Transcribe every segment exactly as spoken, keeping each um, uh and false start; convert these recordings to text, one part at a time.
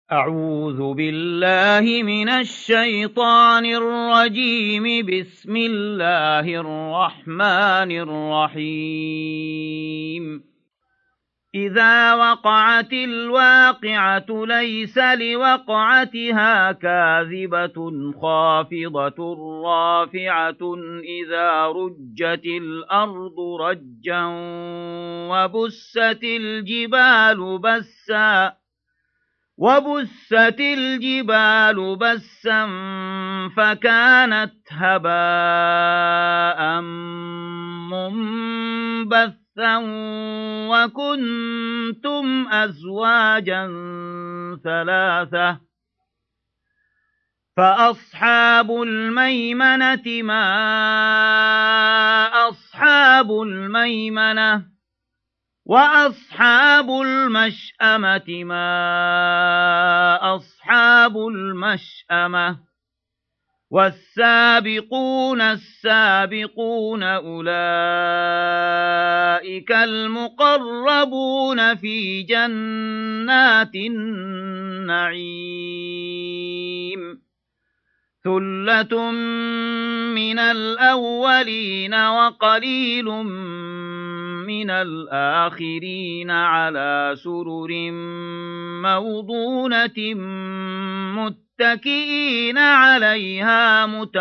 أعوذ بالله من الشيطان الرجيم. بسم الله الرحمن الرحيم. إذا وقعت الواقعة ليس لوقعتها كاذبة خافضة رافعة إذا رجت الأرض رجا وبست الجبال بسا وبست الجبال بسا فكانت هباء منبثا وكنتم أزواجا ثلاثة فأصحاب الميمنة ما أصحاب الميمنة وأصحاب المشأمة ما أصحاب المشأمة والسابقون السابقون أولئك المقربون في جنات النعيم ثلة من الأولين وقليل من الآخرين على سرر موضونة متكئين عليها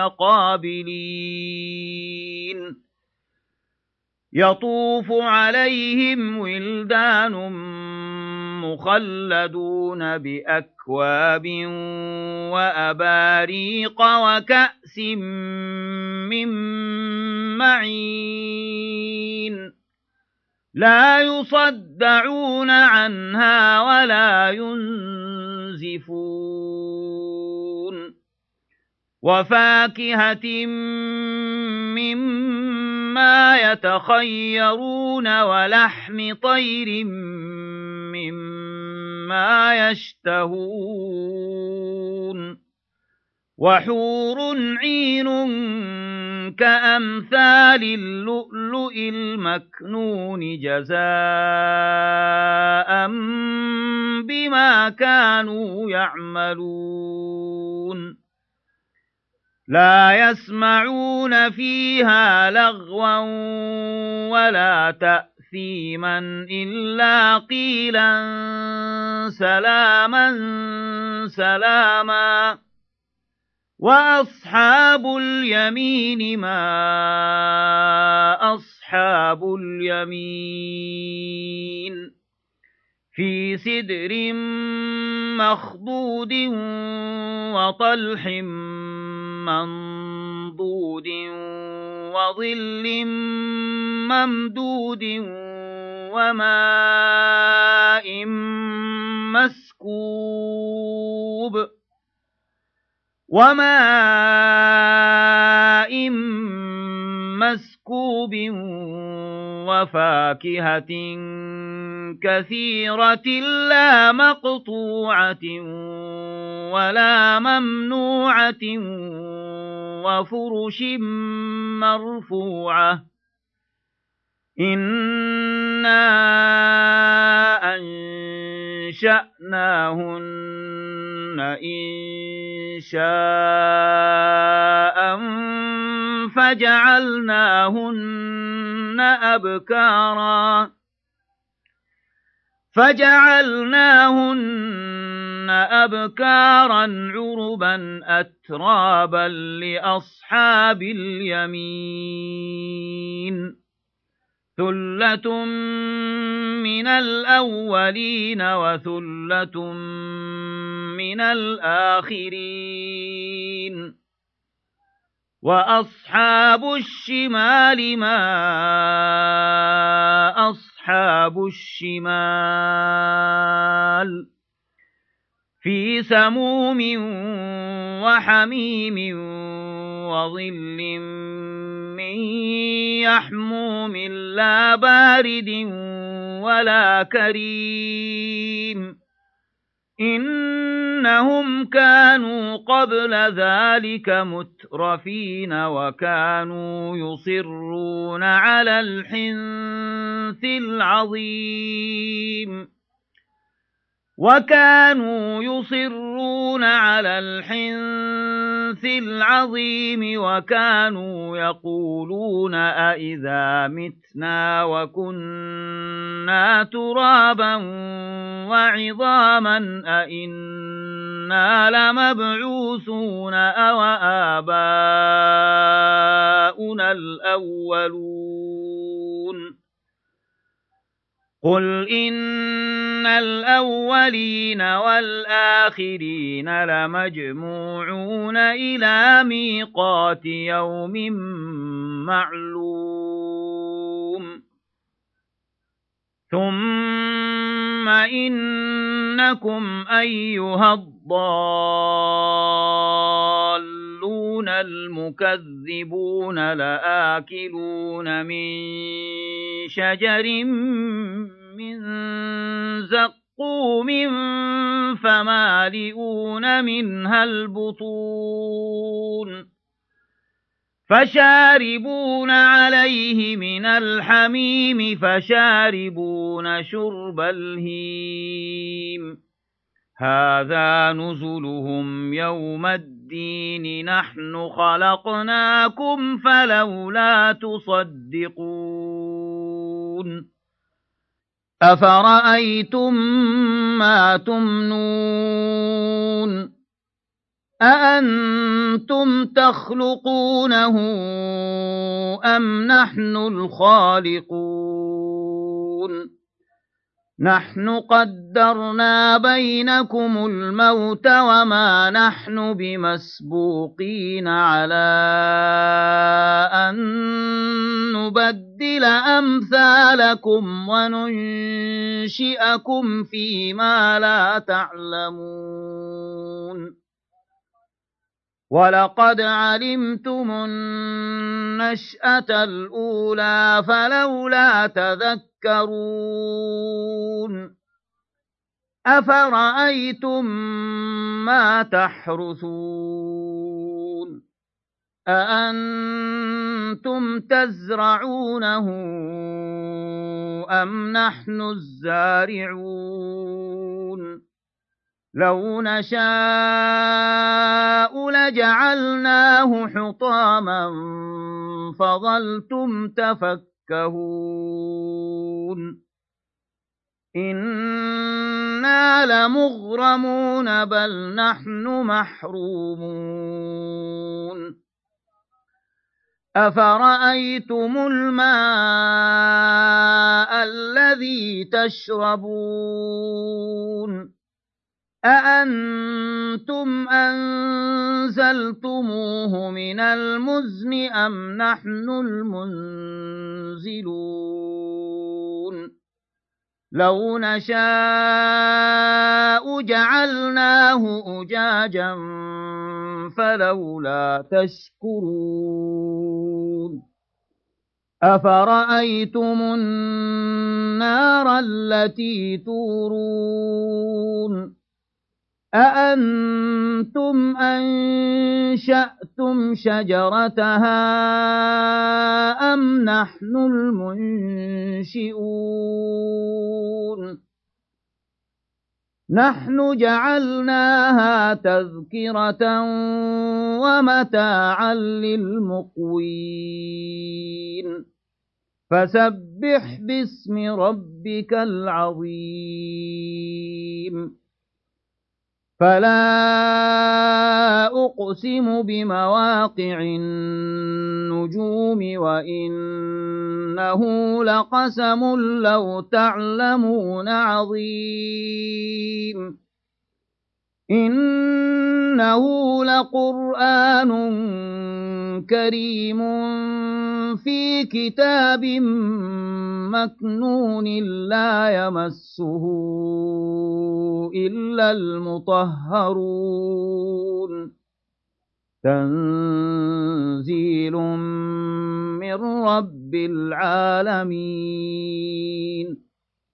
متقابلين يطوف عليهم ولدان مخلدون بأكواب وأباريق وكأس من معين لا يصدعون عنها ولا ينزفون وفاكهة مما يتخيرون ولحم طير مما يشتهون وحور عين كأمثال اللؤلؤ المكنون جزاء بما كانوا يعملون لا يسمعون فيها لغوا ولا تأثيما إلا قيلا سلاما سلاما وأصحاب اليمين ما أصحاب اليمين في سدر مخضود وطلح منضود وظل ممدود وماء مسكوب وماء مسكوب وفاكهة كثيرة لا مقطوعة ولا ممنوعة وفرش مرفوعة إنا أنشأناهن إنشاء فجعلناهن أبكارا فجعلناهن أبكارا عربا أترابا لأصحاب اليمين ثلة من الأولين وثلة من الآخرين وأصحاب الشمال ما أصحاب الشمال في سموم وحميم وظل من يحموم لا بارد ولا كريم إنهم كانوا قبل ذلك مترفين وكانوا يصرون على الحنث العظيم وكانوا يصرون على الحنث العظيم وكانوا يقولون أئذا متنا وكنا ترابا وعظاما أئنا لمبعوثون أو آباؤنا الأولون قل إن الأولين والآخرين لمجموعون إلى ميقات يوم معلوم ثم إنكم أيها الضالون المكذبون لآكلون من شجر من زقوم فمالئون منها البطون فشاربون عليه من الحميم فشاربون شرب الهيم هذا نزلهم يوم الدين نحن خلقناكم فلولا تصدقون أفرأيتم ما تمنون أأنتم تخلقونه أم نحن الخالقون نحن قدرنا بينكم الموت وما نحن بمسبوقين على أن نبدل أمثالكم وننشئكم فيما لا تعلمون ولقد علمتم النشأة الأولى فلولا تذكرون أفرأيتم ما تحرثون أأنتم تزرعونه أم نحن الزارعون لو نشاء لجعلناه حطاما فظلتم تفكهون إنا لمغرمون بل نحن محرومون أفرأيتم الماء الذي تشربون أأنتم أنزلتموه من المزن أم نحن المنزلون لو نشاء جعلناه أجاجا فلولا تشكرون أفرأيتم النار التي تورون أأنتم أنشأتم شجرتها أم نحن المنشئون نحن جعلناها تذكرة ومتاعا للمقوين فسبح باسم ربك العظيم فلا أقسم بمواقع النجوم وإنه لقسم لو تعلمون عظيم إنه لقرآن كريم في كتاب مكنون لا يمسه إلا المطهرون تنزيل من رب العالمين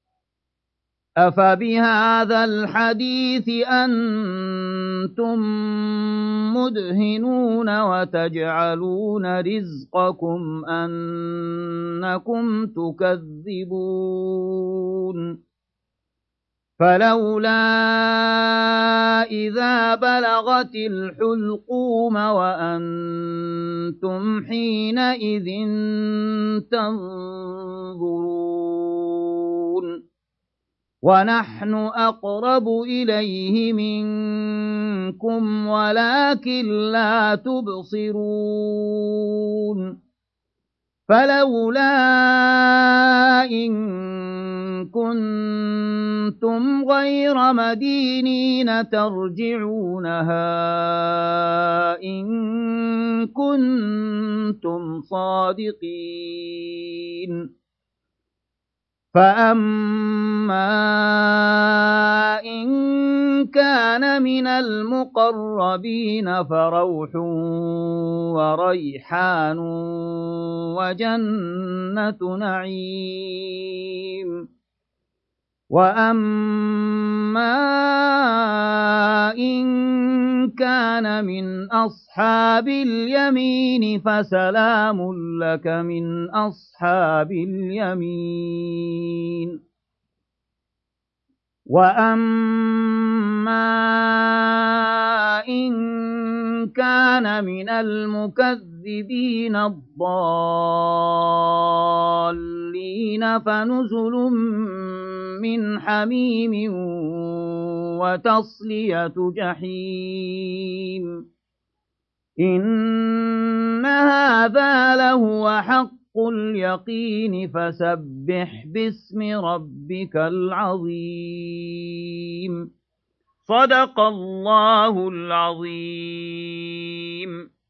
أفبهذا الحديث أنتم مدهنون وتجعلون رزقكم أنكم تكذبون فلولا إذا بلغت الحلقوم وأنتم حينئذ تنظرون ونحن أقرب إليه منكم ولكن لا تبصرون فلولا إن كنتم غير مدينين ترجعونها إن كنتم صادقين فأما إن كان من المقربين فروح وريحان وجنة نعيم وأما إن كان من أصحاب اليمين فسلام لك من أصحاب اليمين وأما إن كان من المكذبين الضالين فنزل من حميم وتصلية جحيم إن هذا لهو حق اليقين فسبح باسم ربك العظيم صدق الله العظيم.